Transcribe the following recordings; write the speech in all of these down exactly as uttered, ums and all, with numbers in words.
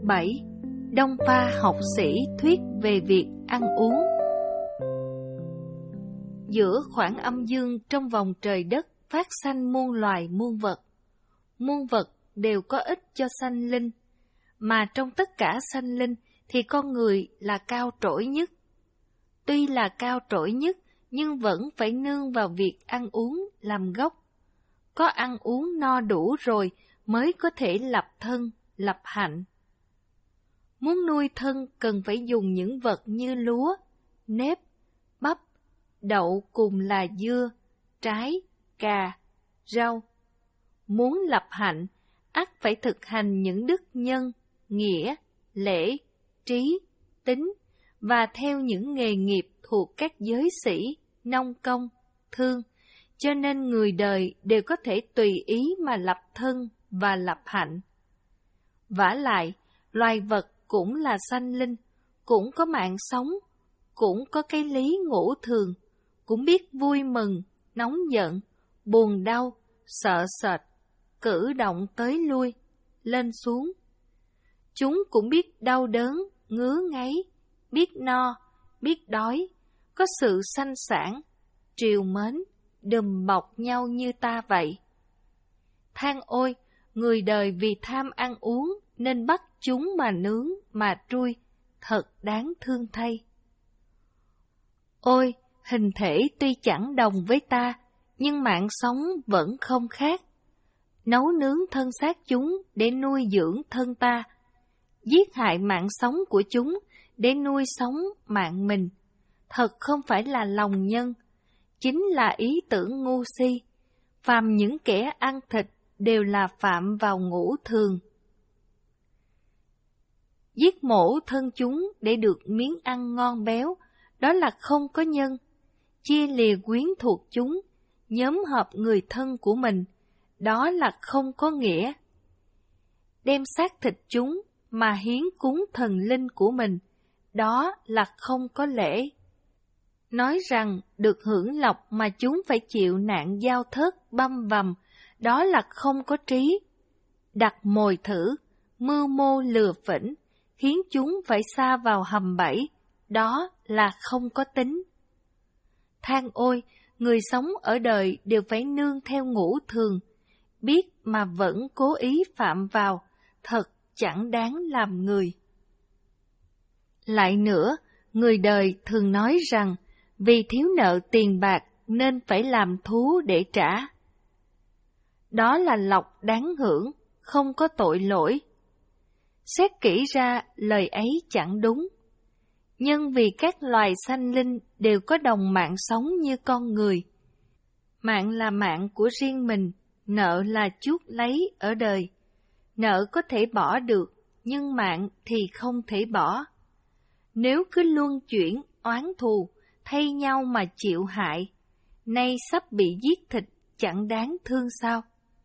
bảy. Đông Pha học sĩ thuyết về việc ăn uống. Giữa khoảng âm dương trong vòng trời đất phát sanh muôn loài muôn vật. Muôn vật đều có ích cho sanh linh, mà trong tất cả sanh linh thì con người là cao trỗi nhất. Tuy là cao trỗi nhất, nhưng vẫn phải nương vào việc ăn uống làm gốc. Có ăn uống no đủ rồi mới có thể lập thân, lập hạnh. Muốn nuôi thân cần phải dùng những vật như lúa, nếp, bắp, đậu cùng là dưa, trái, cà, rau. Muốn lập hạnh, ắt phải thực hành những đức nhân, nghĩa, lễ, trí, tín, và theo những nghề nghiệp thuộc các giới sĩ, nông công, thương, cho nên người đời đều có thể tùy ý mà lập thân và lập hạnh. Vả lại, loài vật cũng là sanh linh, cũng có mạng sống, cũng có cái lý ngũ thường, cũng biết vui mừng, nóng giận, buồn đau, sợ sệt, cử động tới lui, lên xuống. Chúng cũng biết đau đớn, ngứa ngáy, biết no, biết đói, có sự sanh sản, triều mến, đùm bọc nhau như ta vậy. Than ôi, người đời vì tham ăn uống nên bắt chúng mà nướng, mà trui, thật đáng thương thay. Ôi, hình thể tuy chẳng đồng với ta, nhưng mạng sống vẫn không khác. Nấu nướng thân xác chúng để nuôi dưỡng thân ta, giết hại mạng sống của chúng để nuôi sống mạng mình, thật không phải là lòng nhân, chính là ý tưởng ngu si. Phàm những kẻ ăn thịt đều là phạm vào ngũ thường. Giết mổ thân chúng để được miếng ăn ngon béo, đó là không có nhân. Chia lìa quyến thuộc chúng, nhóm hợp người thân của mình, đó là không có nghĩa. Đem xác thịt chúng mà hiến cúng thần linh của mình, đó là không có lễ. Nói rằng được hưởng lộc mà chúng phải chịu nạn giao thớt băm vằm, đó là không có trí. Đặt mồi thử, mưu mô lừa phỉnh, khiến chúng phải sa vào hầm bẫy, đó là không có tính. Than ôi, người sống ở đời đều phải nương theo ngũ thường, biết mà vẫn cố ý phạm vào, thật chẳng đáng làm người. Lại nữa, người đời thường nói rằng, vì thiếu nợ tiền bạc nên phải làm thú để trả. Đó là lộc đáng hưởng, không có tội lỗi. Xét kỹ ra, lời ấy chẳng đúng. Nhưng vì các loài sanh linh đều có đồng mạng sống như con người. Mạng là mạng của riêng mình, nợ là chuốc lấy ở đời. Nợ có thể bỏ được, nhưng mạng thì không thể bỏ. Nếu cứ luân chuyển, oán thù, thay nhau mà chịu hại, nay sắp bị giết thịt chẳng đáng thương sao?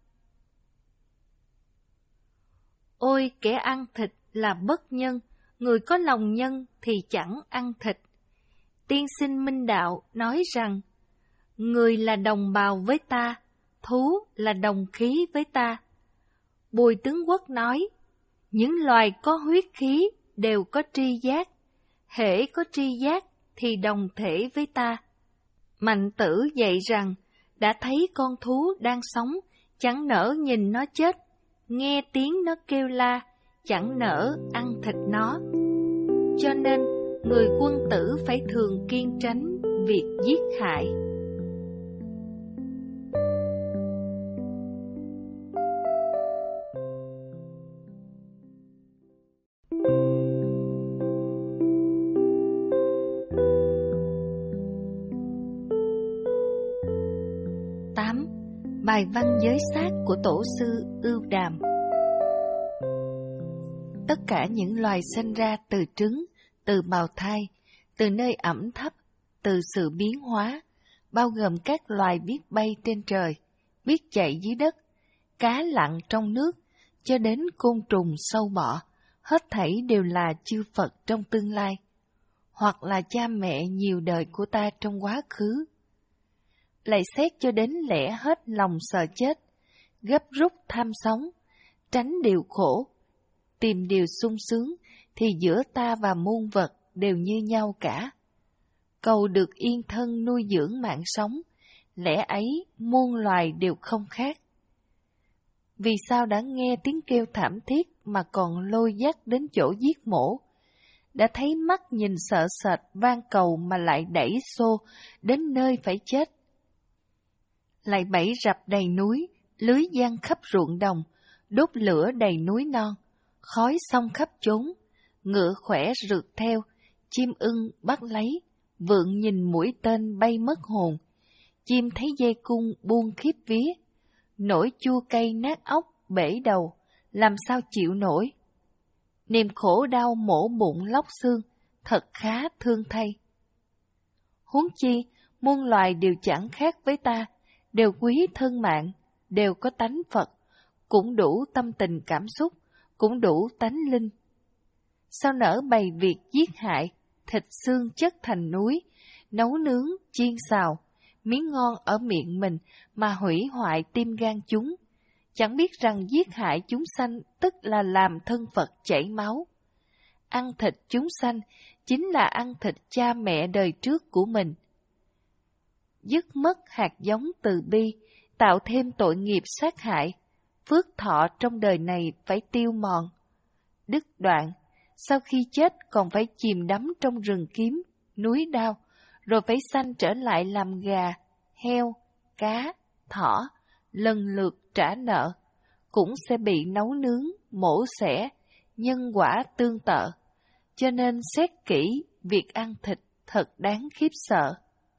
Ôi, kẻ ăn thịt là bất nhân, người có lòng nhân thì chẳng ăn thịt. Tiên sinh Minh Đạo nói rằng, người là đồng bào với ta, thú là đồng khí với ta. Bùi Tướng Quốc nói, những loài có huyết khí đều có tri giác, hễ có tri giác thì đồng thể với ta. Mạnh Tử dạy rằng, đã thấy con thú đang sống, chẳng nỡ nhìn nó chết, nghe tiếng nó kêu la, chẳng nỡ ăn thịt nó. Cho nên, người quân tử phải thường kiêng tránh việc giết hại. tám. Bài văn giới sát của Tổ sư Ưu Đàm. Tất cả những loài sinh ra từ trứng, từ bào thai, từ nơi ẩm thấp, từ sự biến hóa, bao gồm các loài biết bay trên trời, biết chạy dưới đất, cá lặn trong nước, cho đến côn trùng sâu bọ, hết thảy đều là chư Phật trong tương lai, hoặc là cha mẹ nhiều đời của ta trong quá khứ. Lại xét cho đến lẽ hết lòng sợ chết, gấp rút tham sống, tránh điều khổ, tìm điều sung sướng, thì giữa ta và muôn vật đều như nhau cả. Cầu được yên thân nuôi dưỡng mạng sống, lẽ ấy muôn loài đều không khác. Vì sao đã nghe tiếng kêu thảm thiết mà còn lôi dắt đến chỗ giết mổ? Đã thấy mắt nhìn sợ sệt van cầu mà lại đẩy xô đến nơi phải chết. Lại bẫy rập đầy núi, lưới giăng khắp ruộng đồng, đốt lửa đầy núi non, khói xông khắp chốn, ngựa khỏe rượt theo, chim ưng bắt lấy, vượn nhìn mũi tên bay mất hồn, chim thấy dây cung buông khiếp vía, nổi chua cay nát óc bể đầu, làm sao chịu nổi. Niềm khổ đau mổ bụng lóc xương, thật khá thương thay. Huống chi, muôn loài đều chẳng khác với ta, đều quý thân mạng, đều có tánh Phật, cũng đủ tâm tình cảm xúc, cũng đủ tánh linh. Sao nỡ bày việc giết hại, thịt xương chất thành núi, nấu nướng, chiên xào, miếng ngon ở miệng mình mà hủy hoại tim gan chúng, chẳng biết rằng giết hại chúng sanh tức là làm thân Phật chảy máu. Ăn thịt chúng sanh chính là ăn thịt cha mẹ đời trước của mình. Dứt mất hạt giống từ bi, tạo thêm tội nghiệp sát hại, phước thọ trong đời này phải tiêu mòn. Đứt đoạn, sau khi chết còn phải chìm đắm trong rừng kiếm, núi đao, rồi phải sanh trở lại làm gà, heo, cá, thỏ, lần lượt trả nợ, cũng sẽ bị nấu nướng, mổ xẻ, nhân quả tương tự. Cho nên xét kỹ, việc ăn thịt thật đáng khiếp sợ.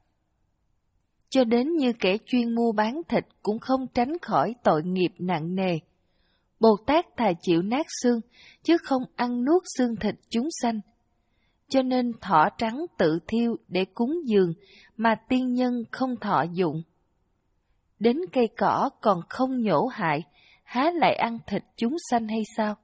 Cho đến như kẻ chuyên mua bán thịt cũng không tránh khỏi tội nghiệp nặng nề. Bồ Tát thà chịu nát xương, chứ không ăn nuốt xương thịt chúng sanh. Cho nên thỏ trắng tự thiêu để cúng dường, mà tiên nhân không thọ dụng. Đến cây cỏ còn không nhổ hại, há lại ăn thịt chúng sanh hay sao?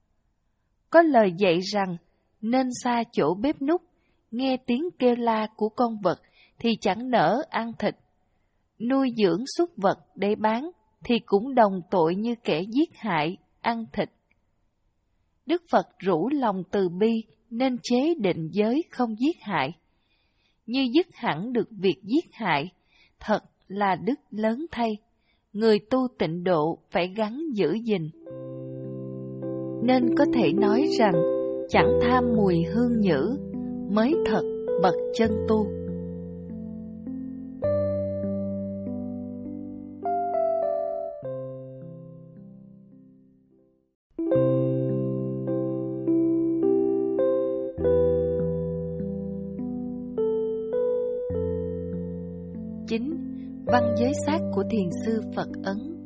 Có lời dạy rằng, nên xa chỗ bếp núc, nghe tiếng kêu la của con vật thì chẳng nỡ ăn thịt. Nuôi dưỡng súc vật để bán thì cũng đồng tội như kẻ giết hại, ăn thịt. Đức Phật rủ lòng từ bi nên chế định giới không giết hại. Như dứt hẳn được việc giết hại, thật là đức lớn thay. Người tu tịnh độ phải gắng giữ gìn. Nên có thể nói rằng, chẳng tham mùi hương nhữ, mới thật bậc chân tu. Chín. Văn giới sát của thiền sư Phật Ấn.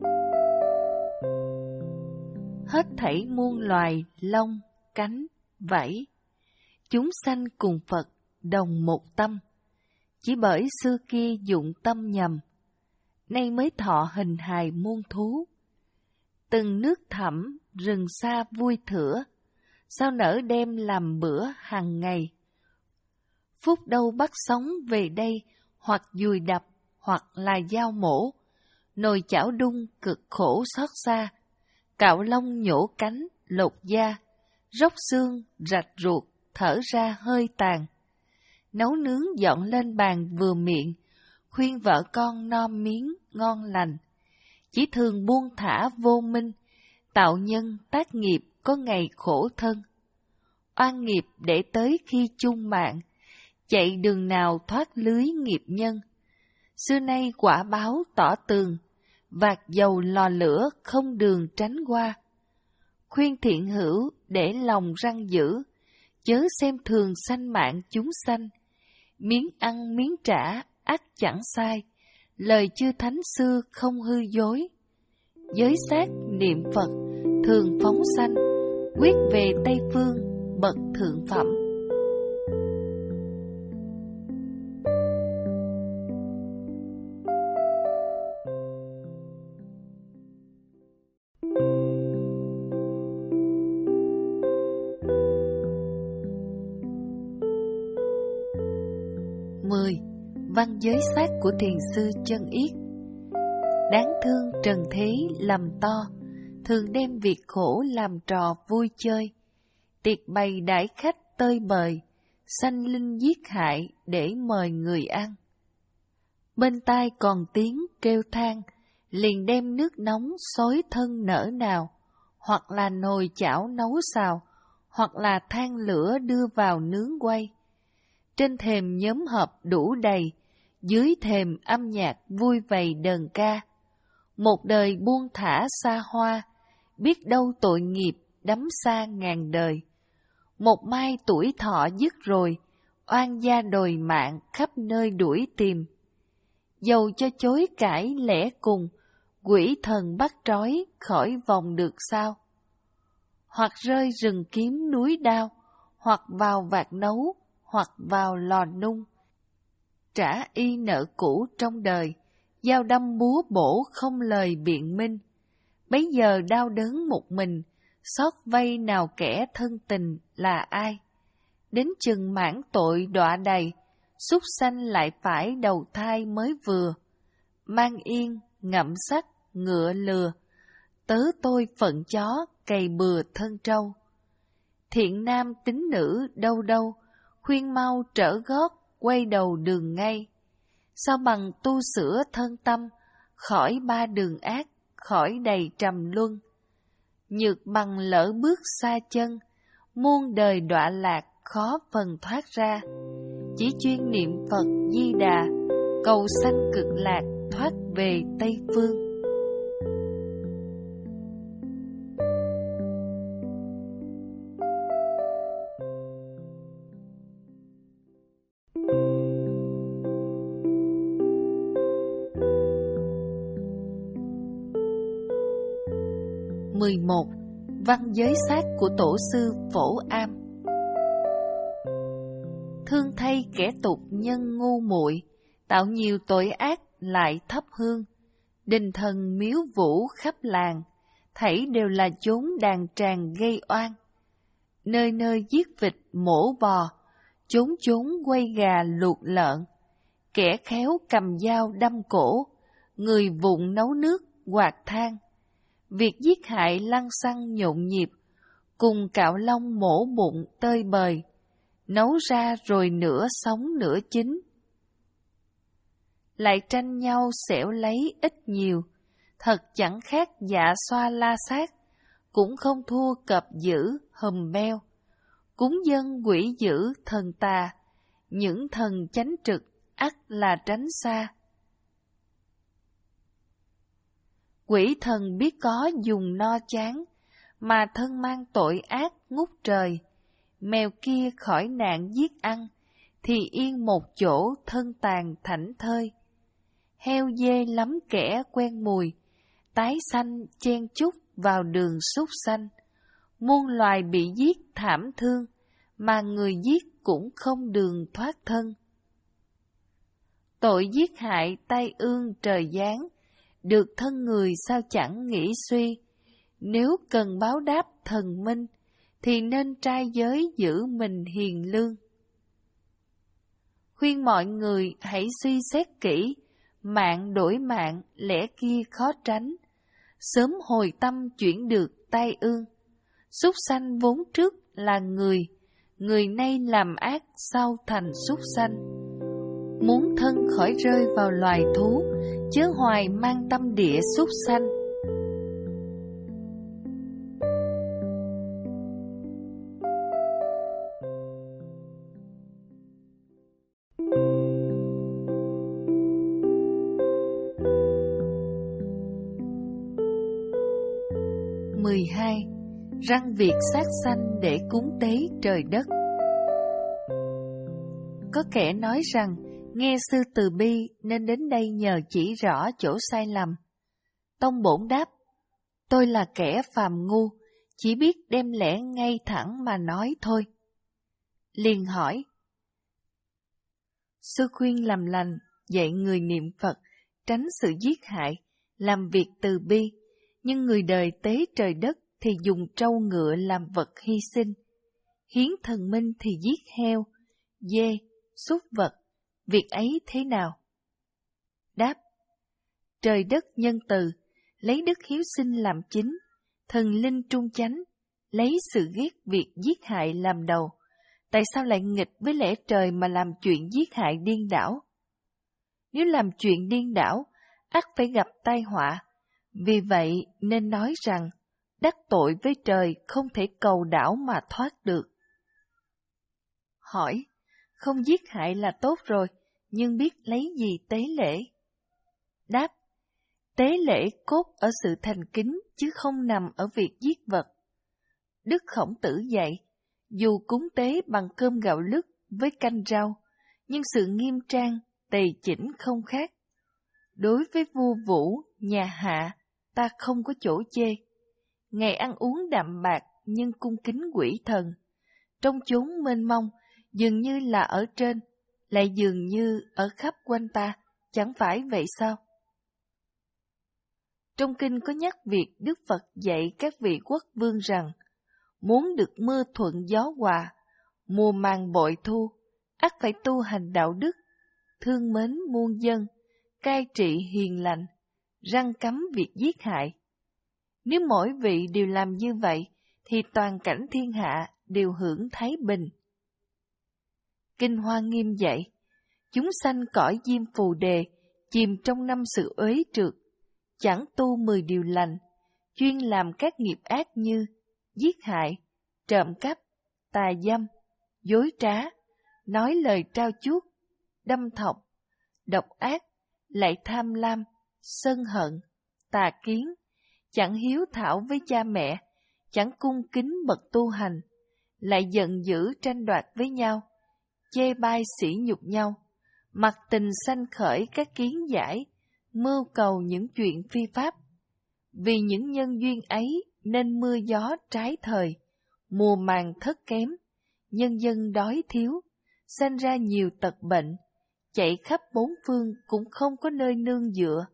Hết thảy muôn loài lông, cánh, vảy, chúng sanh cùng Phật đồng một tâm, chỉ bởi xưa kia dụng tâm nhầm, nay mới thọ hình hài muôn thú. Từng nước thẳm, rừng xa vui thửa, sao nỡ đem làm bữa hàng ngày. Phút đâu bắt sống về đây, hoặc dùi đập, hoặc là dao mổ, nồi chảo đun cực khổ xót xa, cạo lông nhổ cánh, lột da, róc xương, rạch ruột, thở ra hơi tàn. Nấu nướng dọn lên bàn vừa miệng, khuyên vợ con no miếng ngon lành. Chỉ thường buông thả vô minh, tạo nhân tác nghiệp có ngày khổ thân. Oan nghiệp để tới khi chung mạng, chạy đường nào thoát lưới nghiệp nhân. Xưa nay quả báo tỏ tường, vạt dầu lò lửa không đường tránh qua. Khuyên thiện hữu để lòng răng giữ, chớ xem thường sanh mạng chúng sanh. Miếng ăn miếng trả ắt chẳng sai, lời chư thánh xưa không hư dối. Giới sát niệm Phật thường phóng sanh, quyết về Tây Phương bậc thượng phẩm. Mười. Văn giới sát của thiền sư Chân Yết. Đáng thương trần thế lầm to, thường đem việc khổ làm trò vui chơi, tiệc bày đãi khách tơi bời, sanh linh giết hại để mời người ăn. Bên tai còn tiếng kêu than, liền đem nước nóng xối thân nở nào, hoặc là nồi chảo nấu xào, hoặc là than lửa đưa vào nướng quay. Trên thềm nhóm họp đủ đầy, dưới thềm âm nhạc vui vầy đờn ca. Một đời buông thả xa hoa, biết đâu tội nghiệp đắm xa ngàn đời. Một mai tuổi thọ dứt rồi, oan gia đòi mạng khắp nơi đuổi tìm. Dầu cho chối cãi lẽ cùng, quỷ thần bắt trói khỏi vòng được sao? Hoặc rơi rừng kiếm núi đao, hoặc vào vạc nấu, hoặc vào lò nung. Trả y nợ cũ trong đời, dao đâm búa bổ không lời biện minh. Bấy giờ đau đớn một mình, xót vay nào kẻ thân tình là ai? Đến chừng mãn tội đọa đầy, súc sanh lại phải đầu thai mới vừa. Mang yên, ngậm sắt, ngựa lừa, tớ tôi phận chó, cày bừa thân trâu. Thiện nam tín nữ đâu đâu, khuyên mau trở gót, quay đầu đường ngay. Sao bằng tu sửa thân tâm, khỏi ba đường ác, khỏi đầy trầm luân. Nhược bằng lỡ bước xa chân, muôn đời đọa lạc khó phần thoát ra. Chỉ chuyên niệm Phật Di Đà, cầu sanh cực lạc thoát về Tây Phương. mười một. Văn giới xác của tổ sư Phổ Am. Thương thay kẻ tục nhân ngu muội, tạo nhiều tội ác lại thắp hương. Đình thần miếu vũ khắp làng, thảy đều là chốn đàn tràng gây oan. Nơi nơi giết vịt mổ bò, chốn chốn quay gà luộc lợn. Kẻ khéo cầm dao đâm cổ, người vụng nấu nước quạt than. Việc giết hại lăng xăng nhộn nhịp, cùng cạo lông mổ bụng tơi bời, nấu ra rồi nửa sống nửa chín. Lại tranh nhau xẻo lấy ít nhiều, thật chẳng khác dạ xoa la sát, cũng không thua cọp dữ hùm beo. Cúng dân quỷ dữ thần tà, những thần chánh trực ắt là tránh xa. Quỷ thần biết có dùng no chán, mà thân mang tội ác ngút trời. Mèo kia khỏi nạn giết ăn, thì yên một chỗ thân tàn thảnh thơi. Heo dê lắm kẻ quen mùi, tái xanh chen chúc vào đường súc sanh. Muôn loài bị giết thảm thương, mà người giết cũng không đường thoát thân. Tội giết hại tai ương trời giáng, được thân người sao chẳng nghĩ suy. Nếu cần báo đáp thần minh, thì nên trai giới giữ mình hiền lương. Khuyên mọi người hãy suy xét kỹ, mạng đổi mạng lẽ kia khó tránh. Sớm hồi tâm chuyển được tai ương, súc sanh vốn trước là người, người nay làm ác sau thành súc sanh. Muốn thân khỏi rơi vào loài thú, chớ hoài mang tâm địa súc sanh. mười hai. Răng việc sát sanh để cúng tế trời đất. Có kẻ nói rằng, nghe sư từ bi nên đến đây nhờ chỉ rõ chỗ sai lầm. Tông Bổn đáp, tôi là kẻ phàm ngu, chỉ biết đem lẽ ngay thẳng mà nói thôi. Liền hỏi, sư khuyên làm lành, dạy người niệm Phật, tránh sự giết hại, làm việc từ bi, nhưng người đời tế trời đất thì dùng trâu ngựa làm vật hy sinh, hiến thần minh thì giết heo, dê, súc vật, việc ấy thế nào? Đáp, trời đất nhân từ, lấy đức hiếu sinh làm chính, thần linh trung chánh, lấy sự ghét việc giết hại làm đầu, tại sao lại nghịch với lẽ trời mà làm chuyện giết hại điên đảo? Nếu làm chuyện điên đảo, ắt phải gặp tai họa, vì vậy nên nói rằng, đắc tội với trời không thể cầu đảo mà thoát được. Hỏi, không giết hại là tốt rồi, nhưng biết lấy gì tế lễ? Đáp, tế lễ cốt ở sự thành kính chứ không nằm ở việc giết vật. Đức Khổng Tử dạy, dù cúng tế bằng cơm gạo lứt với canh rau, nhưng sự nghiêm trang, tề chỉnh không khác. Đối với vua Vũ, nhà Hạ, ta không có chỗ chê. Ngày ăn uống đạm bạc nhưng cung kính quỷ thần. Trong chốn mênh mông, dường như là ở trên, lại dường như ở khắp quanh ta, chẳng phải vậy sao? Trong kinh có nhắc việc Đức Phật dạy các vị quốc vương rằng, muốn được mưa thuận gió hòa, mùa màng bội thu, ắt phải tu hành đạo đức, thương mến muôn dân, cai trị hiền lành, răn cấm việc giết hại. Nếu mỗi vị đều làm như vậy, thì toàn cảnh thiên hạ đều hưởng thái bình. Kinh Hoa Nghiêm dạy, chúng sanh cõi diêm phù đề, chìm trong năm sự uế trượt, chẳng tu mười điều lành, chuyên làm các nghiệp ác như giết hại, trộm cắp, tà dâm, dối trá, nói lời trao chuốt, đâm thọc, độc ác, lại tham lam, sân hận, tà kiến, chẳng hiếu thảo với cha mẹ, chẳng cung kính bậc tu hành, lại giận dữ tranh đoạt với nhau, chê bai sỉ nhục nhau, mặc tình sanh khởi các kiến giải, mưu cầu những chuyện phi pháp. Vì những nhân duyên ấy nên mưa gió trái thời, mùa màng thất kém, nhân dân đói thiếu, sanh ra nhiều tật bệnh, chạy khắp bốn phương cũng không có nơi nương dựa.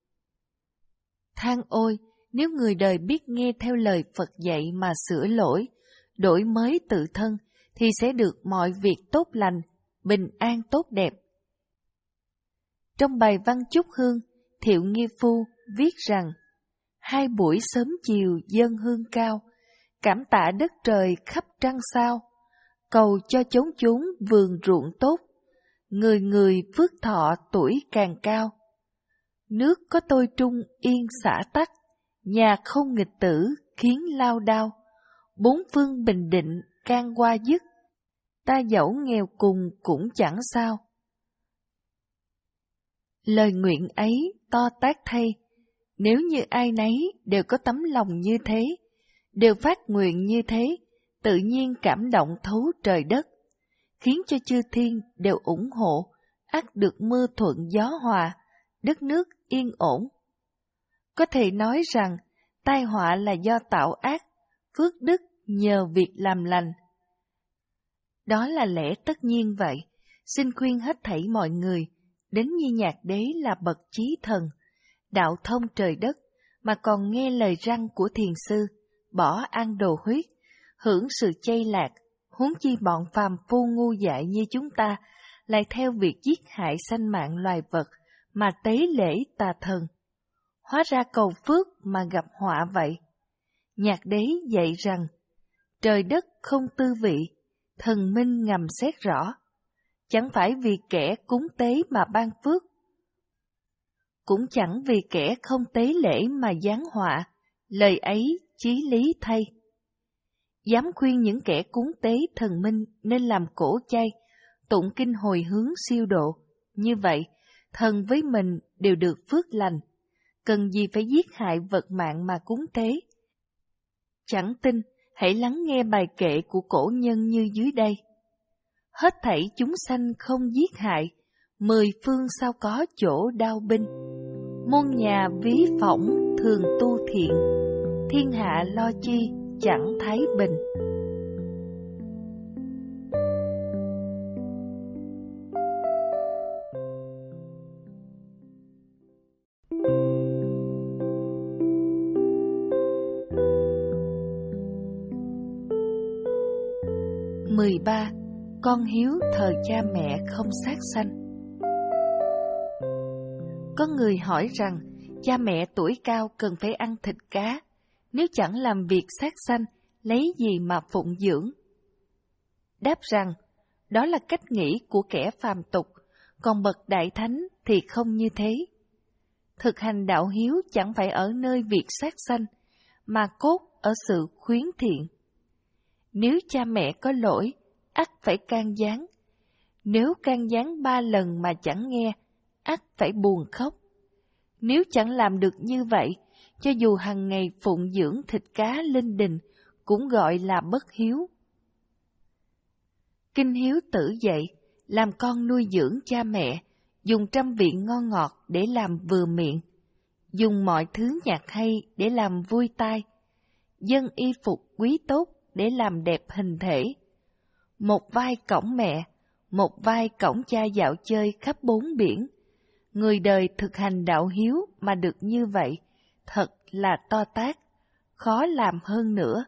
Than ôi, nếu người đời biết nghe theo lời Phật dạy mà sửa lỗi, đổi mới tự thân, thì sẽ được mọi việc tốt lành, bình an tốt đẹp. Trong bài văn chúc hương, Thiệu Nghi Phu viết rằng, hai buổi sớm chiều dâng hương cao, cảm tạ đất trời khắp trăng sao, cầu cho chốn chốn vườn ruộng tốt, người người phước thọ tuổi càng cao. Nước có tôi trung yên xả tắc, nhà không nghịch tử khiến lao đao, bốn phương bình định can qua dứt, ta dẫu nghèo cùng cũng chẳng sao. Lời nguyện ấy to tát thay, nếu như ai nấy đều có tấm lòng như thế, đều phát nguyện như thế, tự nhiên cảm động thấu trời đất, khiến cho chư thiên đều ủng hộ, ắt được mưa thuận gió hòa, đất nước yên ổn. Có thể nói rằng, tai họa là do tạo ác, phước đức nhờ việc làm lành. Đó là lẽ tất nhiên vậy, xin khuyên hết thảy mọi người, đến như Nhạc Đế là bậc chí thần, đạo thông trời đất, mà còn nghe lời răn của thiền sư, bỏ ăn đồ huyết, hưởng sự chay lạc, huống chi bọn phàm phu ngu dại như chúng ta, lại theo việc giết hại sanh mạng loài vật, mà tế lễ tà thần. Hóa ra cầu phước mà gặp họa vậy. Nhạc Đế dạy rằng, trời đất không tư vị, thần minh ngầm xét rõ. Chẳng phải vì kẻ cúng tế mà ban phước, cũng chẳng vì kẻ không tế lễ mà giáng họa, lời ấy chí lý thay. Dám khuyên những kẻ cúng tế thần minh nên làm cổ chay, tụng kinh hồi hướng siêu độ, như vậy thần với mình đều được phước lành, cần gì phải giết hại vật mạng mà cúng tế. Chẳng tin, hãy lắng nghe bài kệ của cổ nhân như dưới đây. Hết thảy chúng sanh không giết hại, mười phương sao có chỗ đao binh. Muôn nhà ví phỏng thường tu thiện, thiên hạ lo chi chẳng thái bình. mười ba. Con hiếu thờ cha mẹ không sát sanh. Có người hỏi rằng cha mẹ tuổi cao cần phải ăn thịt cá, nếu chẳng làm việc sát sanh, lấy gì mà phụng dưỡng? Đáp rằng, đó là cách nghĩ của kẻ phàm tục, còn bậc đại thánh thì không như thế. Thực hành đạo hiếu chẳng phải ở nơi việc sát sanh, mà cốt ở sự khuyến thiện. Nếu cha mẹ có lỗi, ắt phải can gián. Nếu can gián ba lần mà chẳng nghe, ắt phải buồn khóc. Nếu chẳng làm được như vậy, cho dù hằng ngày phụng dưỡng thịt cá linh đình, cũng gọi là bất hiếu. Kinh Hiếu Tử dạy, làm con nuôi dưỡng cha mẹ, dùng trăm vị ngon ngọt để làm vừa miệng, dùng mọi thứ nhạc hay để làm vui tai, dâng y phục quý tốt để làm đẹp hình thể. Một vai cõng mẹ, một vai cõng cha dạo chơi khắp bốn biển. Người đời thực hành đạo hiếu mà được như vậy, thật là to tát, khó làm hơn nữa.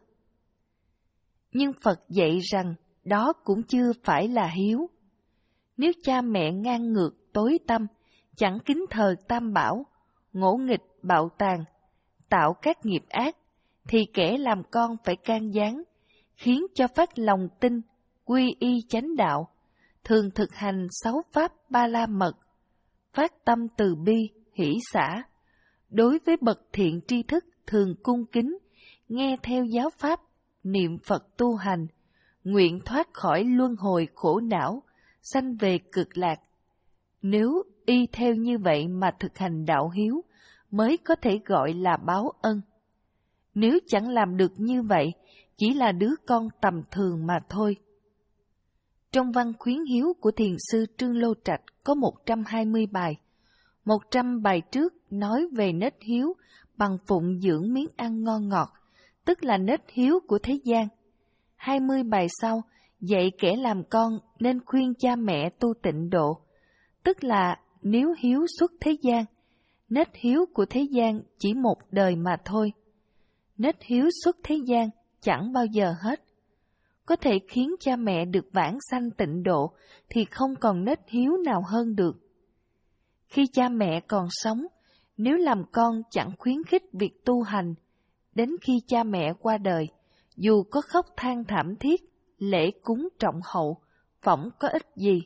Nhưng Phật dạy rằng đó cũng chưa phải là hiếu. Nếu cha mẹ ngang ngược tối tăm, chẳng kính thờ Tam Bảo, ngỗ nghịch bạo tàn, tạo các nghiệp ác, thì kẻ làm con phải can gián, khiến cho phát lòng tin, quy y chánh đạo, thường thực hành sáu pháp ba la mật, phát tâm từ bi, hỷ xả. Đối với bậc thiện tri thức thường cung kính, nghe theo giáo pháp, niệm Phật tu hành, nguyện thoát khỏi luân hồi khổ não, sanh về cực lạc. Nếu y theo như vậy mà thực hành đạo hiếu, mới có thể gọi là báo ân. Nếu chẳng làm được như vậy, chỉ là đứa con tầm thường mà thôi. Trong văn khuyến hiếu của thiền sư Trương Lô Trạch có một trăm hai mươi bài. một trăm bài trước nói về nết hiếu bằng phụng dưỡng miếng ăn ngon ngọt, tức là nết hiếu của thế gian. hai mươi bài sau dạy kẻ làm con nên khuyên cha mẹ tu tịnh độ, tức là nếu hiếu xuất thế gian, nết hiếu của thế gian chỉ một đời mà thôi. Nết hiếu xuất thế gian chẳng bao giờ hết. Có thể khiến cha mẹ được vãng sanh tịnh độ thì không còn nết hiếu nào hơn được. Khi cha mẹ còn sống, nếu làm con chẳng khuyến khích việc tu hành, đến khi cha mẹ qua đời, dù có khóc than thảm thiết, lễ cúng trọng hậu, phỏng có ích gì.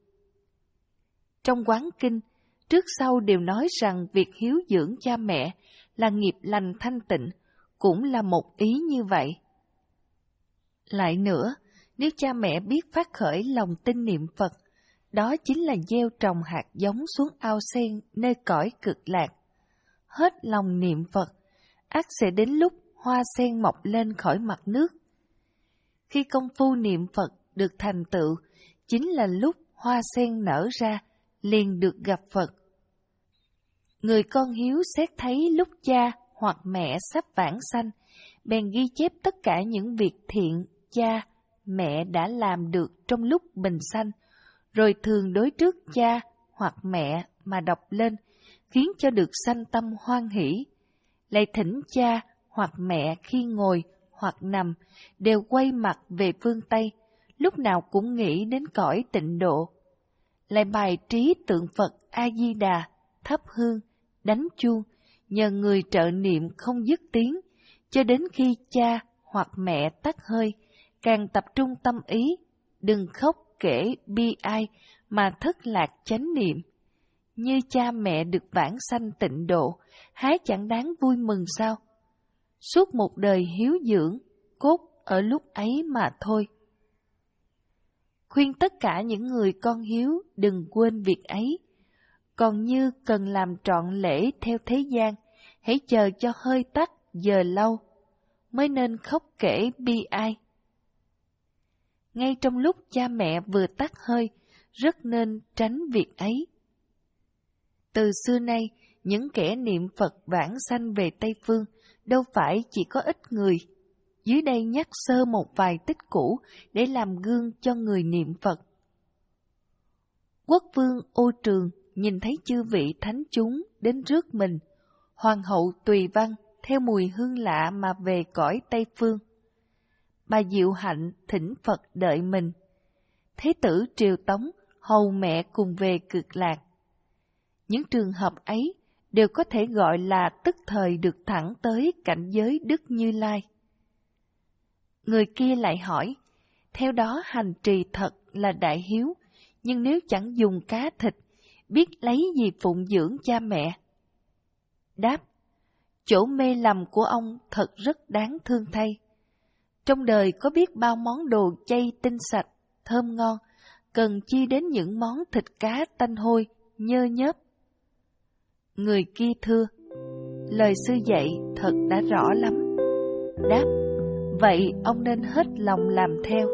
Trong Quán Kinh, trước sau đều nói rằng việc hiếu dưỡng cha mẹ là nghiệp lành thanh tịnh, cũng là một ý như vậy. Lại nữa, nếu cha mẹ biết phát khởi lòng tin niệm Phật, đó chính là gieo trồng hạt giống xuống ao sen nơi cõi cực lạc. Hết lòng niệm Phật, ắt sẽ đến lúc hoa sen mọc lên khỏi mặt nước. Khi công phu niệm Phật được thành tựu, chính là lúc hoa sen nở ra, liền được gặp Phật. Người con hiếu xét thấy lúc cha hoặc mẹ sắp vãng sanh, bèn ghi chép tất cả những việc thiện cha, mẹ đã làm được trong lúc bình sanh, rồi thường đối trước cha hoặc mẹ mà đọc lên, khiến cho được sanh tâm hoan hỷ. Lại thỉnh cha hoặc mẹ khi ngồi hoặc nằm đều quay mặt về phương Tây, lúc nào cũng nghĩ đến cõi tịnh độ. Lại bài trí tượng Phật A-di-đà, thắp hương, đánh chuông, nhờ người trợ niệm không dứt tiếng, cho đến khi cha hoặc mẹ tắt hơi, càng tập trung tâm ý, đừng khóc kể bi ai mà thất lạc chánh niệm. Như cha mẹ được vãng sanh tịnh độ, há chẳng đáng vui mừng sao? Suốt một đời hiếu dưỡng, cốt ở lúc ấy mà thôi. Khuyên tất cả những người con hiếu đừng quên việc ấy. Còn như cần làm trọn lễ theo thế gian, hãy chờ cho hơi tắt giờ lâu, mới nên khóc kể bi ai. Ngay trong lúc cha mẹ vừa tắt hơi, rất nên tránh việc ấy. Từ xưa nay, những kẻ niệm Phật vãng sanh về Tây Phương đâu phải chỉ có ít người. Dưới đây nhắc sơ một vài tích cũ để làm gương cho người niệm Phật. Quốc vương Ô Trường nhìn thấy chư vị thánh chúng đến rước mình, hoàng hậu Tùy Văn theo mùi hương lạ mà về cõi Tây Phương. Bà Diệu Hạnh thỉnh Phật đợi mình. Thế tử Triều Tống hầu mẹ cùng về cực lạc. Những trường hợp ấy đều có thể gọi là tức thời được thẳng tới cảnh giới Đức Như Lai. Người kia lại hỏi, theo đó hành trì thật là đại hiếu, nhưng nếu chẳng dùng cá thịt, biết lấy gì phụng dưỡng cha mẹ? Đáp, chỗ mê lầm của ông thật rất đáng thương thay. Trong đời có biết bao món đồ chay tinh sạch, thơm ngon, cần chi đến những món thịt cá tanh hôi, nhơ nhớp. Người kia thưa, lời sư dạy thật đã rõ lắm. Đáp, vậy ông nên hết lòng làm theo.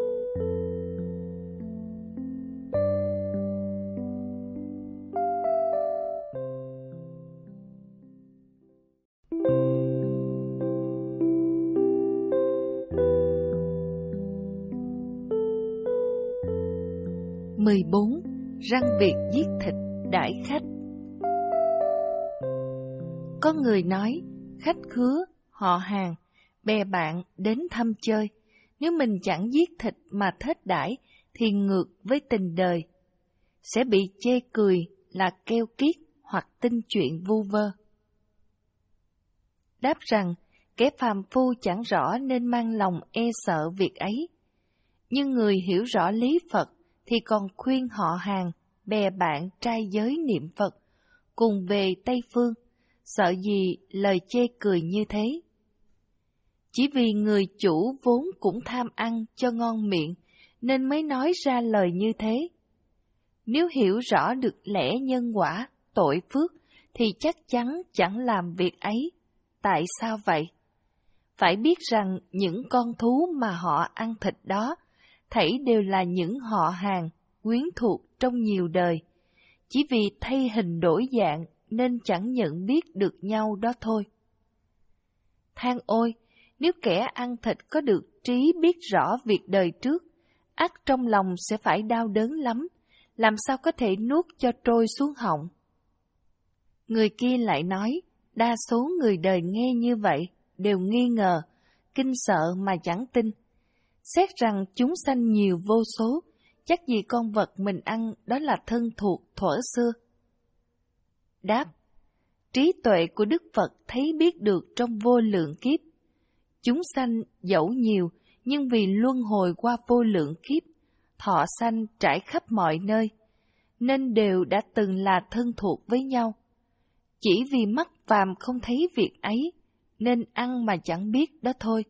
mười bốn. Răng việc giết thịt đãi khách. Có người nói, khách khứa, họ hàng, bè bạn đến thăm chơi, nếu mình chẳng giết thịt mà thết đãi thì ngược với tình đời, sẽ bị chê cười là keo kiết hoặc tin chuyện vu vơ. Đáp rằng, kẻ phàm phu chẳng rõ nên mang lòng e sợ việc ấy, nhưng người hiểu rõ lý Phật thì còn khuyên họ hàng, bè bạn trai giới niệm Phật, cùng về Tây Phương, sợ gì lời chê cười như thế. Chỉ vì người chủ vốn cũng tham ăn cho ngon miệng, nên mới nói ra lời như thế. Nếu hiểu rõ được lẽ nhân quả, tội phước, thì chắc chắn chẳng làm việc ấy. Tại sao vậy? Phải biết rằng những con thú mà họ ăn thịt đó, thảy đều là những họ hàng, quyến thuộc trong nhiều đời. Chỉ vì thay hình đổi dạng nên chẳng nhận biết được nhau đó thôi. Than ôi, nếu kẻ ăn thịt có được trí biết rõ việc đời trước, ắt trong lòng sẽ phải đau đớn lắm, làm sao có thể nuốt cho trôi xuống họng. Người kia lại nói, đa số người đời nghe như vậy đều nghi ngờ, kinh sợ mà chẳng tin. Xét rằng chúng sanh nhiều vô số, chắc gì con vật mình ăn đó là thân thuộc thuở xưa. Đáp, trí tuệ của Đức Phật thấy biết được trong vô lượng kiếp. Chúng sanh dẫu nhiều, nhưng vì luân hồi qua vô lượng kiếp, thọ sanh trải khắp mọi nơi, nên đều đã từng là thân thuộc với nhau. Chỉ vì mắt phàm không thấy việc ấy, nên ăn mà chẳng biết đó thôi.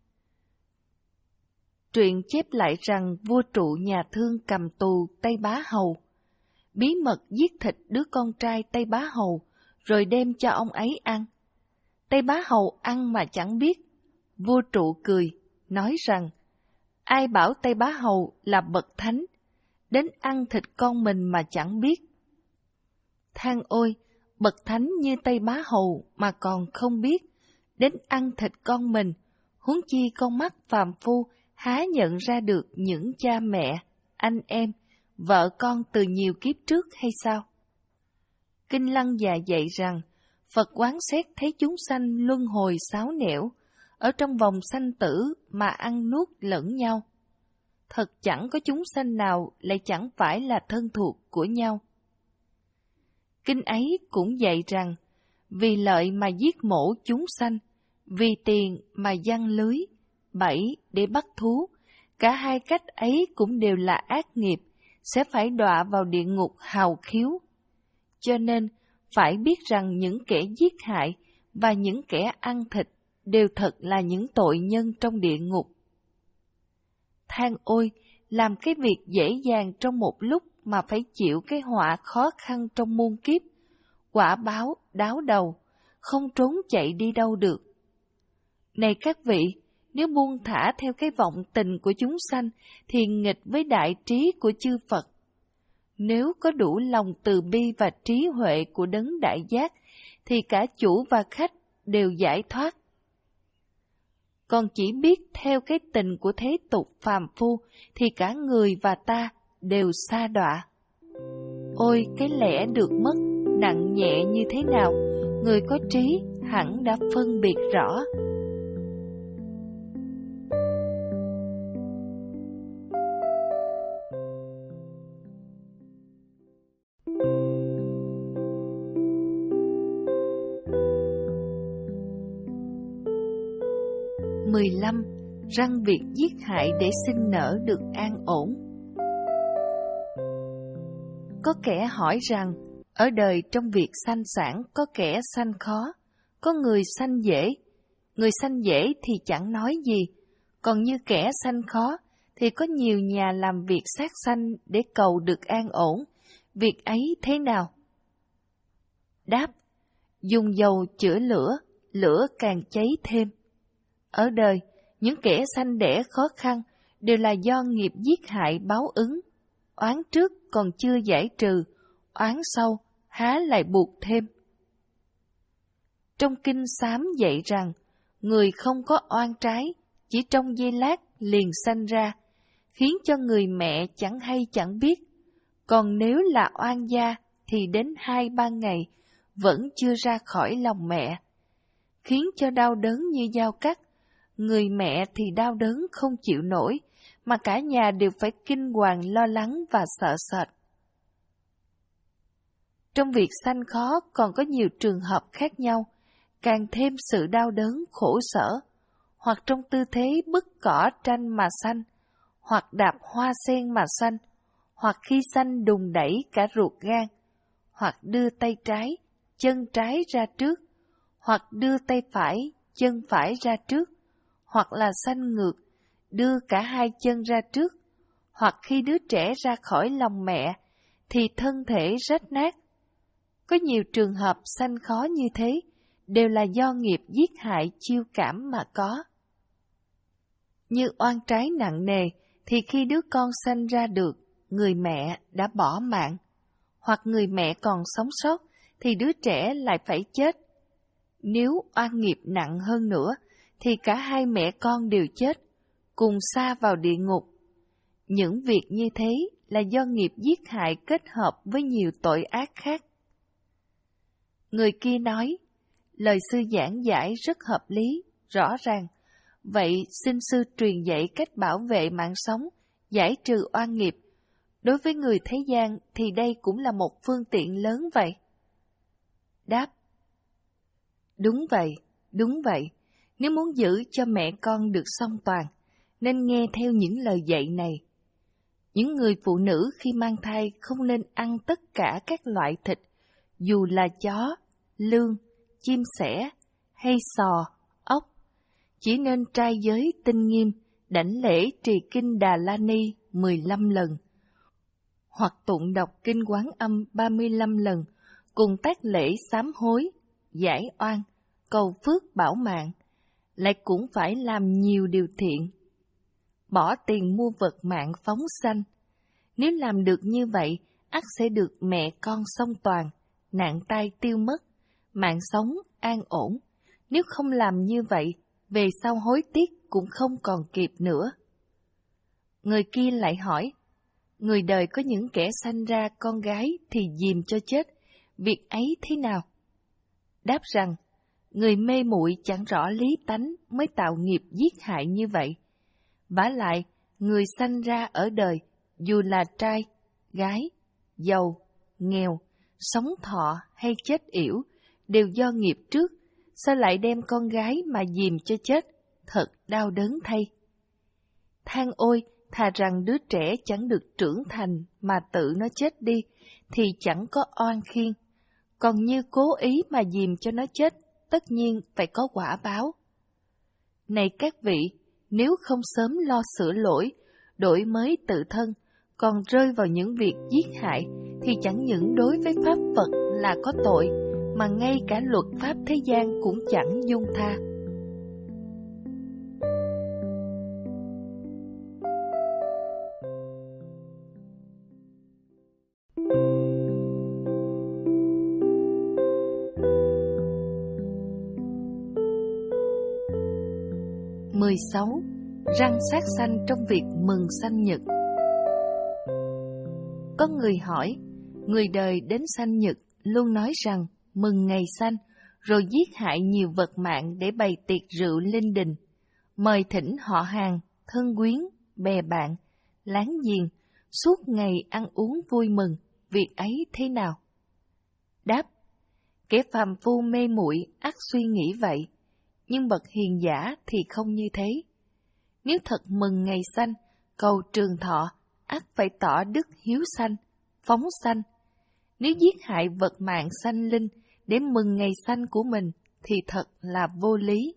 Truyện chép lại rằng vua trụ nhà Thương cầm tù Tây Bá Hầu, bí mật giết thịt đứa con trai Tây Bá Hầu, rồi đem cho ông ấy ăn. Tây Bá Hầu ăn mà chẳng biết. Vua trụ cười, nói rằng, ai bảo Tây Bá Hầu là bậc thánh, đến ăn thịt con mình mà chẳng biết. Than ôi, bậc thánh như Tây Bá Hầu mà còn không biết, đến ăn thịt con mình, huống chi con mắt phàm phu há nhận ra được những cha mẹ, anh em, vợ con từ nhiều kiếp trước hay sao? Kinh Lăng Già dạy rằng, Phật quán xét thấy chúng sanh luân hồi sáo nẻo, ở trong vòng sanh tử mà ăn nuốt lẫn nhau. Thật chẳng có chúng sanh nào lại chẳng phải là thân thuộc của nhau. Kinh ấy cũng dạy rằng, vì lợi mà giết mổ chúng sanh, vì tiền mà giăng lưới, bẫy để bắt thú, cả hai cách ấy cũng đều là ác nghiệp, sẽ phải đọa vào địa ngục hào khiếu. Cho nên, phải biết rằng những kẻ giết hại và những kẻ ăn thịt đều thật là những tội nhân trong địa ngục. Than ôi, làm cái việc dễ dàng trong một lúc mà phải chịu cái họa khó khăn trong muôn kiếp, quả báo đáo đầu, không trốn chạy đi đâu được. Này các vị, nếu buông thả theo cái vọng tình của chúng sanh thì nghịch với đại trí của chư Phật. Nếu có đủ lòng từ bi và trí huệ của đấng đại giác thì cả chủ và khách đều giải thoát. Còn chỉ biết theo cái tình của thế tục phàm phu thì cả người và ta đều sa đọa. Ôi cái lẽ được mất, nặng nhẹ như thế nào, người có trí hẳn đã phân biệt rõ. mười lăm. Răng việc giết hại để sinh nở được an ổn. Có kẻ hỏi rằng, ở đời trong việc sanh sản có kẻ sanh khó, có người sanh dễ. Người sanh dễ thì chẳng nói gì, còn như kẻ sanh khó thì có nhiều nhà làm việc sát sanh để cầu được an ổn. Việc ấy thế nào? Đáp, dùng dầu chữa lửa, lửa càng cháy thêm. Ở đời, những kẻ sanh đẻ khó khăn đều là do nghiệp giết hại báo ứng. Oán trước còn chưa giải trừ, oán sau há lại buộc thêm. Trong kinh sám dạy rằng, người không có oan trái, chỉ trong giây lát liền sanh ra, khiến cho người mẹ chẳng hay chẳng biết. Còn nếu là oan gia thì đến hai ba ngày vẫn chưa ra khỏi lòng mẹ, khiến cho đau đớn như dao cắt. Người mẹ thì đau đớn không chịu nổi, mà cả nhà đều phải kinh hoàng lo lắng và sợ sệt. Trong việc sanh khó còn có nhiều trường hợp khác nhau, càng thêm sự đau đớn khổ sở, hoặc trong tư thế bứt cỏ tranh mà sanh, hoặc đạp hoa sen mà sanh, hoặc khi sanh đùng đẩy cả ruột gan, hoặc đưa tay trái, chân trái ra trước, hoặc đưa tay phải, chân phải ra trước, hoặc là sanh ngược, đưa cả hai chân ra trước, hoặc khi đứa trẻ ra khỏi lòng mẹ, thì thân thể rách nát. Có nhiều trường hợp sanh khó như thế, đều là do nghiệp giết hại chiêu cảm mà có. Như oan trái nặng nề, thì khi đứa con sanh ra được, người mẹ đã bỏ mạng, hoặc người mẹ còn sống sót, thì đứa trẻ lại phải chết. Nếu oan nghiệp nặng hơn nữa, thì cả hai mẹ con đều chết, cùng sa vào địa ngục. Những việc như thế là do nghiệp giết hại kết hợp với nhiều tội ác khác. Người kia nói, lời sư giảng giải rất hợp lý, rõ ràng. Vậy xin sư truyền dạy cách bảo vệ mạng sống, giải trừ oan nghiệp. Đối với người thế gian thì đây cũng là một phương tiện lớn vậy. Đáp, đúng vậy, đúng vậy. Nếu muốn giữ cho mẹ con được song toàn, nên nghe theo những lời dạy này. Những người phụ nữ khi mang thai không nên ăn tất cả các loại thịt, dù là chó, lương, chim sẻ hay sò, ốc. Chỉ nên trai giới tinh nghiêm, đảnh lễ trì kinh Đà La Ni mười lăm lần, hoặc tụng đọc kinh Quán Âm ba mươi lăm lần, cùng tác lễ sám hối, giải oan, cầu phước bảo mạng, lại cũng phải làm nhiều điều thiện. Bỏ tiền mua vật mạng phóng sanh. Nếu làm được như vậy, ắt sẽ được mẹ con song toàn, nạn tai tiêu mất, mạng sống an ổn. Nếu không làm như vậy, về sau hối tiếc cũng không còn kịp nữa. Người kia lại hỏi, người đời có những kẻ sanh ra con gái thì dìm cho chết, việc ấy thế nào? Đáp rằng, người mê muội chẳng rõ lý tánh mới tạo nghiệp giết hại như vậy. Vả lại, người sanh ra ở đời, dù là trai, gái, giàu, nghèo, sống thọ hay chết yểu, đều do nghiệp trước, sao lại đem con gái mà dìm cho chết, thật đau đớn thay. Than ôi, thà rằng đứa trẻ chẳng được trưởng thành mà tự nó chết đi, thì chẳng có oan khiên. Còn như cố ý mà dìm cho nó chết, tất nhiên phải có quả báo. Này các vị, nếu không sớm lo sửa lỗi, đổi mới tự thân, còn rơi vào những việc giết hại, thì chẳng những đối với pháp Phật là có tội, mà ngay cả luật pháp thế gian cũng chẳng dung tha. mười sáu. Răng sát sanh trong việc mừng sanh nhật. Có người hỏi, người đời đến sanh nhật luôn nói rằng mừng ngày sanh, rồi giết hại nhiều vật mạng để bày tiệc rượu linh đình, mời thỉnh họ hàng, thân quyến, bè bạn, láng giềng, suốt ngày ăn uống vui mừng, việc ấy thế nào? Đáp, kẻ phàm phu mê muội ắt suy nghĩ vậy. nhưng bậc hiền giả thì không như thế. Nếu thật mừng ngày sanh, cầu trường thọ, ắt phải tỏ đức hiếu sanh, phóng sanh. Nếu giết hại vật mạng sanh linh để mừng ngày sanh của mình thì thật là vô lý.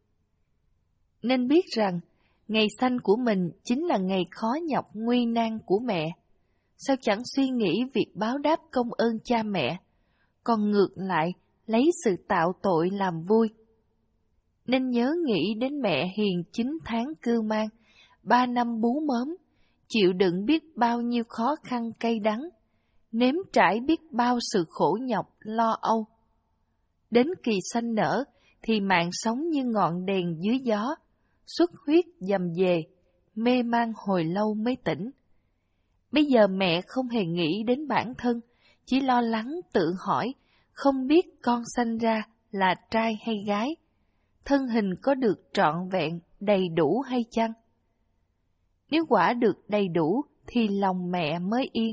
Nên biết rằng, ngày sanh của mình chính là ngày khó nhọc nguy nan của mẹ. Sao chẳng suy nghĩ việc báo đáp công ơn cha mẹ, còn ngược lại lấy sự tạo tội làm vui. Nên nhớ nghĩ đến mẹ hiền chín tháng cưu mang, ba năm bú mớm, chịu đựng biết bao nhiêu khó khăn cay đắng, nếm trải biết bao sự khổ nhọc lo âu. Đến kỳ sanh nở thì mạng sống như ngọn đèn dưới gió, xuất huyết dầm về, mê man hồi lâu mới tỉnh. Bây giờ mẹ không hề nghĩ đến bản thân, chỉ lo lắng tự hỏi, không biết con sanh ra là trai hay gái, thân hình có được trọn vẹn, đầy đủ hay chăng? Nếu quả được đầy đủ thì lòng mẹ mới yên.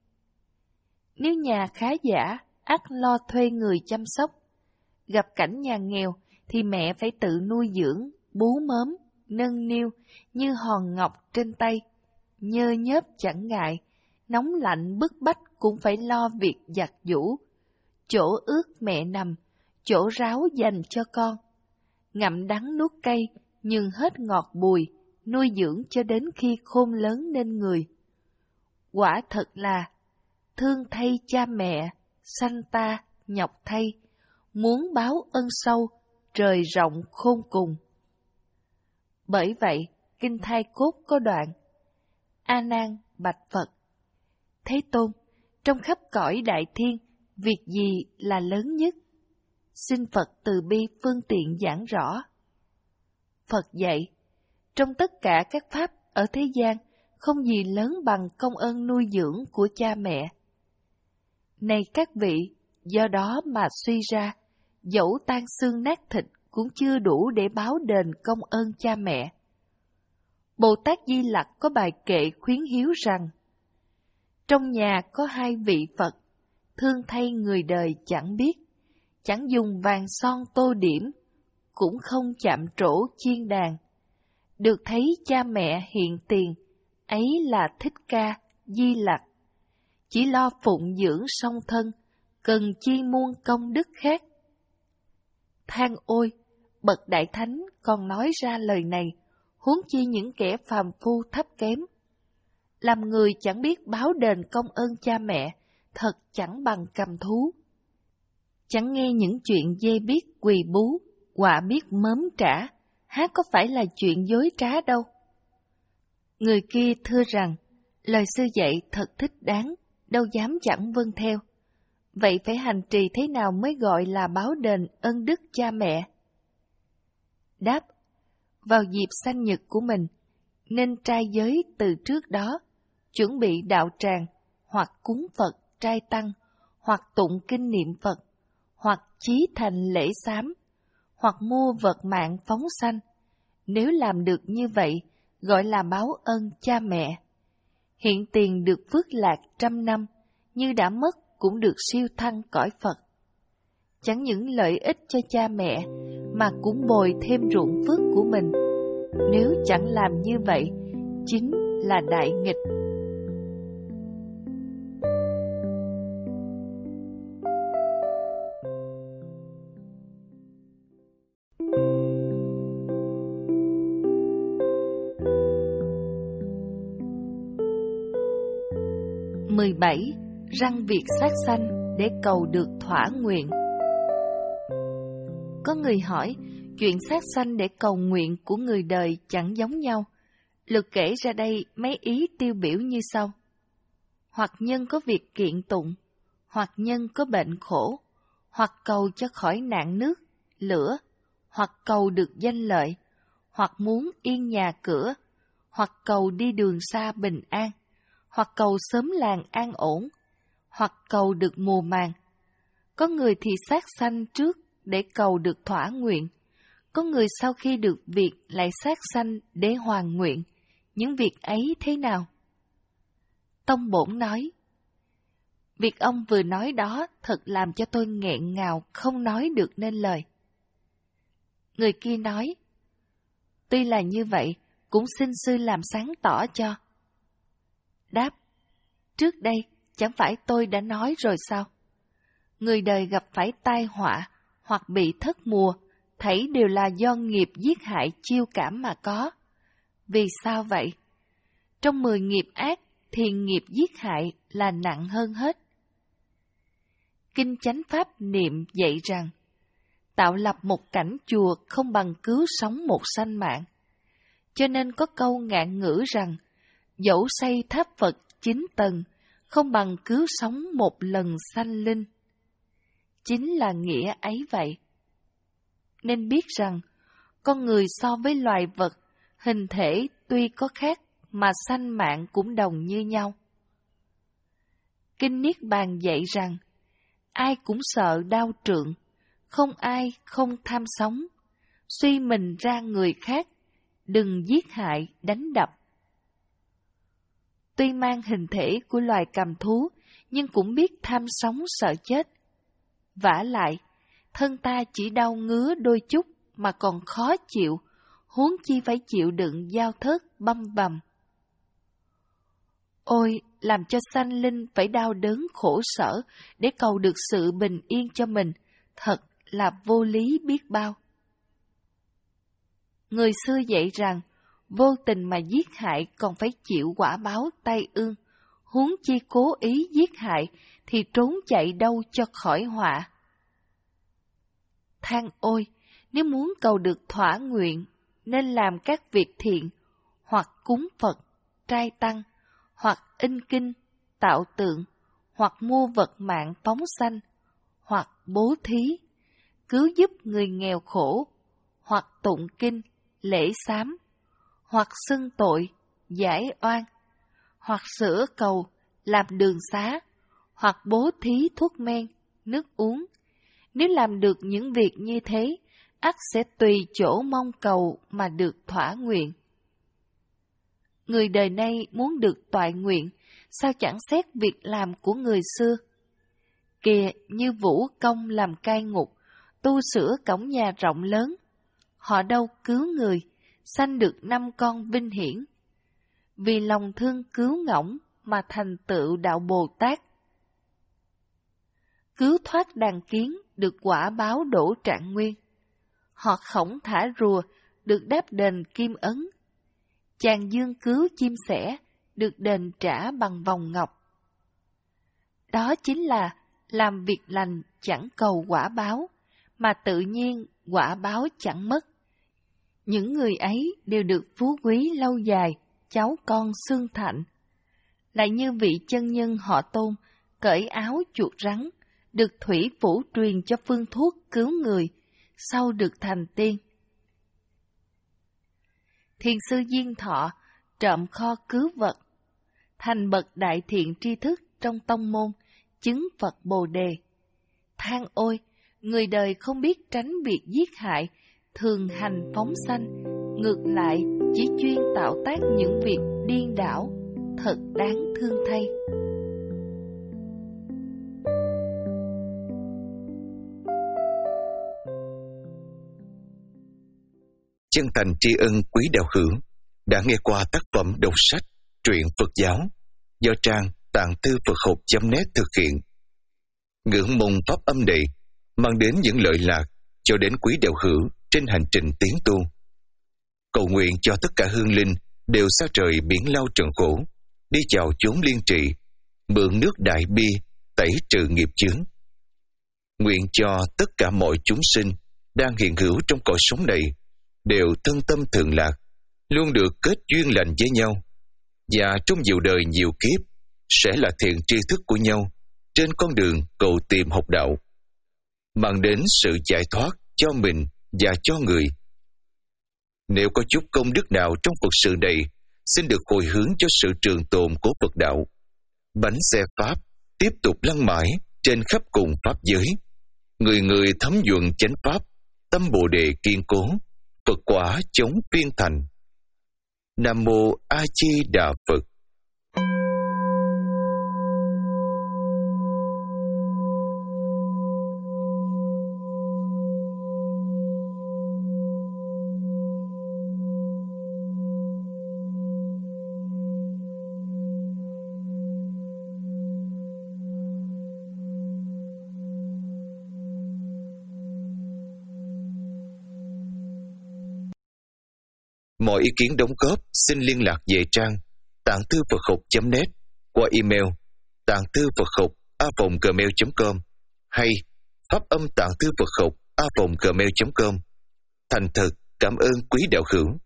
Nếu nhà khá giả, ắt lo thuê người chăm sóc. Gặp cảnh nhà nghèo thì mẹ phải tự nuôi dưỡng, bú mớm, nâng niu như hòn ngọc trên tay, nhơ nhớp chẳng ngại, nóng lạnh bức bách cũng phải lo việc giặt giũ. Chỗ ướt mẹ nằm, chỗ ráo dành cho con. Ngậm đắng nuốt cay, nhưng hết ngọt bùi, nuôi dưỡng cho đến khi khôn lớn nên người. Quả thật là, thương thay cha mẹ, sanh ta, nhọc thay, muốn báo ân sâu, trời rộng khôn cùng. Bởi vậy, Kinh Thai Cốt có đoạn: A Nan bạch Phật: Thế Tôn, trong khắp cõi đại thiên, việc gì là lớn nhất? Xin Phật từ bi phương tiện giảng rõ. Phật dạy: Trong tất cả các pháp ở thế gian, không gì lớn bằng công ơn nuôi dưỡng của cha mẹ. Này các vị, do đó mà suy ra, dẫu tan xương nát thịt cũng chưa đủ để báo đền công ơn cha mẹ. Bồ Tát Di Lặc có bài kệ khuyến hiếu rằng: Trong nhà có hai vị Phật, thương thay người đời chẳng biết, chẳng dùng vàng son tô điểm, cũng không chạm trổ chiên đàn. Được thấy cha mẹ hiện tiền, ấy là Thích Ca, Di Lặc. Chỉ lo phụng dưỡng song thân, cần chi muôn công đức khác. Than ôi, bậc đại thánh còn nói ra lời này, huống chi những kẻ phàm phu thấp kém. Làm người chẳng biết báo đền công ơn cha mẹ, thật chẳng bằng cầm thú. Chẳng nghe những chuyện dê biết quỳ bú, quạ biết mớm trả, há có phải là chuyện dối trá đâu. Người kia thưa rằng, lời sư dạy thật thích đáng, đâu dám chẳng vâng theo. Vậy phải hành trì thế nào mới gọi là báo đền ân đức cha mẹ? Đáp: Vào dịp sanh nhật của mình, nên trai giới từ trước đó, chuẩn bị đạo tràng, hoặc cúng Phật, trai tăng, hoặc tụng kinh niệm Phật, hoặc chí thành lễ sám, hoặc mua vật mạng phóng sanh. Nếu làm được như vậy, gọi là báo ơn cha mẹ. Hiện tiền được phước lạc trăm năm, như đã mất cũng được siêu thăng cõi Phật. Chẳng những lợi ích cho cha mẹ, mà cũng bồi thêm ruộng phước của mình. Nếu chẳng làm như vậy, chính là đại nghịch. mười bảy. Răng việc sát sanh để cầu được thỏa nguyện. Có người hỏi, chuyện sát sanh để cầu nguyện của người đời chẳng giống nhau. Lược kể ra đây mấy ý tiêu biểu như sau: hoặc nhân có việc kiện tụng, hoặc nhân có bệnh khổ, hoặc cầu cho khỏi nạn nước, lửa, hoặc cầu được danh lợi, hoặc muốn yên nhà cửa, hoặc cầu đi đường xa bình an, hoặc cầu sớm làng an ổn, hoặc cầu được mùa màng. Có người thì sát sanh trước để cầu được thỏa nguyện, có người sau khi được việc lại sát sanh để hoàn nguyện. Những việc ấy thế nào? Tông Bổn nói: Việc ông vừa nói đó thật làm cho tôi nghẹn ngào không nói được nên lời. Người kia nói, tuy là như vậy, cũng xin sư làm sáng tỏ cho. Đáp, trước đây chẳng phải tôi đã nói rồi sao? Người đời gặp phải tai họa hoặc bị thất mùa, thảy đều là do nghiệp giết hại chiêu cảm mà có. Vì sao vậy? Trong mười nghiệp ác thì nghiệp giết hại là nặng hơn hết. Kinh Chánh Pháp niệm dạy rằng, tạo lập một cảnh chùa không bằng cứu sống một sanh mạng. Cho nên có câu ngạn ngữ rằng, dẫu xây tháp Phật chín tầng, không bằng cứu sống một lần sanh linh. Chính là nghĩa ấy vậy. Nên biết rằng, con người so với loài vật, hình thể tuy có khác mà sanh mạng cũng đồng như nhau. Kinh Niết Bàn dạy rằng, ai cũng sợ đau trượng, không ai không tham sống, suy mình ra người khác, đừng giết hại, đánh đập. Tuy mang hình thể của loài cầm thú, nhưng cũng biết tham sống sợ chết. Vả lại, thân ta chỉ đau ngứa đôi chút mà còn khó chịu, huống chi phải chịu đựng dao thớt băm bằm. Ôi, làm cho sanh linh phải đau đớn khổ sở để cầu được sự bình yên cho mình, thật là vô lý biết bao. Người xưa dạy rằng, vô tình mà giết hại còn phải chịu quả báo tai ương, huống chi cố ý giết hại thì trốn chạy đâu cho khỏi họa. Than ôi, nếu muốn cầu được thỏa nguyện, nên làm các việc thiện, hoặc cúng Phật, trai tăng, hoặc in kinh, tạo tượng, hoặc mua vật mạng phóng sanh, hoặc bố thí, cứu giúp người nghèo khổ, hoặc tụng kinh, lễ sám, hoặc xưng tội, giải oan, hoặc sửa cầu, làm đường xá, hoặc bố thí thuốc men, nước uống. Nếu làm được những việc như thế, ắt sẽ tùy chỗ mong cầu mà được thỏa nguyện. Người đời nay muốn được toại nguyện, sao chẳng xét việc làm của người xưa? Kìa, như Vũ Công làm cai ngục, tu sửa cổng nhà rộng lớn. Họ đâu cứu người, sanh được năm con vinh hiển. Vì lòng thương cứu ngỗng mà thành tựu đạo Bồ Tát. Cứu thoát đàn kiến được quả báo đổ trạng nguyên. Họ khổng thả rùa được đáp đền kim ấn. Chàng dương cứu chim sẻ được đền trả bằng vòng ngọc. Đó chính là làm việc lành chẳng cầu quả báo, mà tự nhiên quả báo chẳng mất. Những người ấy đều được phú quý lâu dài, cháu con xương thạnh. Lại như vị chân nhân họ Tôn, cởi áo chuột rắn, được thủy phủ truyền cho phương thuốc cứu người, sau được thành tiên. Thiền sư Diên Thọ trộm kho cứu vật, thành bậc đại thiện tri thức trong tông môn, chứng Phật Bồ Đề. Than ôi, người đời không biết tránh việc giết hại, thường hành phóng sanh, ngược lại chỉ chuyên tạo tác những việc điên đảo, thật đáng thương thay. Chân thành tri ân quý đạo hữu đã nghe qua tác phẩm đọc sách truyện Phật giáo do trang tạng tư Phật học chấm net thực hiện. Ngưỡng mong pháp âm này mang đến những lợi lạc cho đến quý đạo hữu trên hành trình tiến tu. Cầu nguyện cho tất cả hương linh đều xa trời biển lao trần khổ, đi chào chốn liên trị, mượn nước đại bi tẩy trừ nghiệp chướng. Nguyện cho tất cả mọi chúng sinh đang hiện hữu trong cõi sống này đều thân tâm thường lạc, luôn được kết duyên lành với nhau, và trong nhiều đời nhiều kiếp sẽ là thiện tri thức của nhau trên con đường cầu tìm học đạo, mang đến sự giải thoát cho mình và cho người. Nếu có chút công đức nào trong Phật sự này, xin được hồi hướng cho sự trường tồn của Phật đạo. Bánh xe Pháp tiếp tục lăn mãi trên khắp cùng Pháp giới. Người người thấm nhuận chánh Pháp, tâm Bồ Đề kiên cố, Phật quả chống phiên thành. Nam Mô A Di Đà Phật. Mọi ý kiến đóng góp xin liên lạc về trang tạng thư Phật học chấm net qua email tạng thư Phật học a vòng gmail chấm com hay pháp âm tạng thư Phật học a vòng gmail chấm com. Thành thật cảm ơn quý đạo hữu.